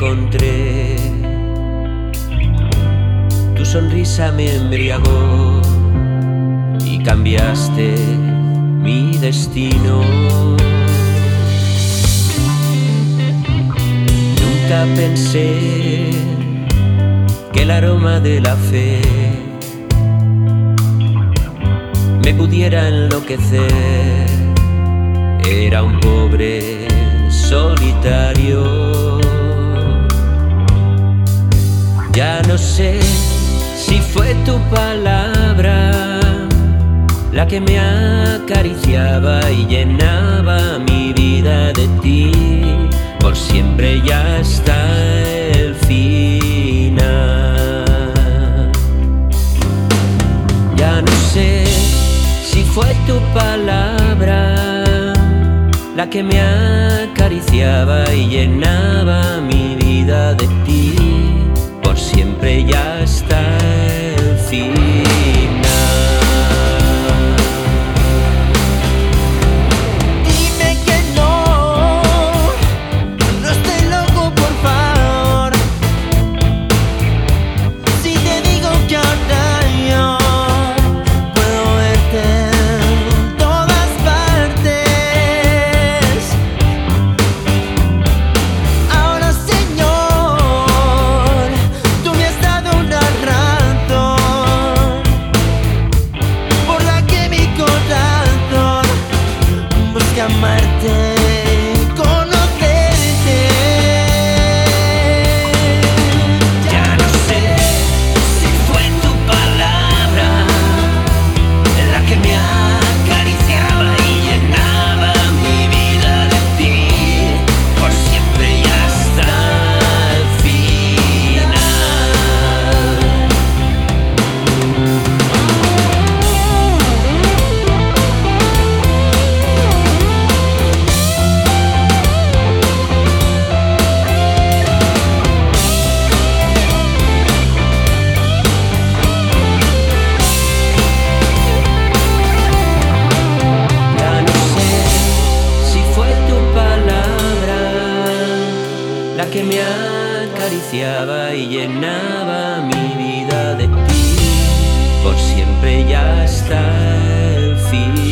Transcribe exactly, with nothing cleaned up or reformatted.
encontré. Tu sonrisa me embriagó y cambiaste mi destino. Nunca pensé que el aroma de la fe me pudiera enloquecer. Era un pobre solitario. Ya no sé si fue tu palabra la que me acariciaba y llenaba mi vida de ti. Por siempre ya está el final. Ya no sé si fue tu palabra la que me acariciaba y llenaba mi vida de ti. Por siempre ya está el final. Dime que no, no estoy loco, por favor. Si te digo que ahora yo puedo verte en todas partes. Ahora, Señor, tú me has dado una razón por la que mi corazón busca amarte, conocerte. Ya no sé si fue tu palabra la que me acariciaba y llenaba mi vida de ti. Por siempre ya está el final. Ya no sé si fue tu palabra la que me acariciaba y llenaba mi vida de ti. Por siempre ya está el fin.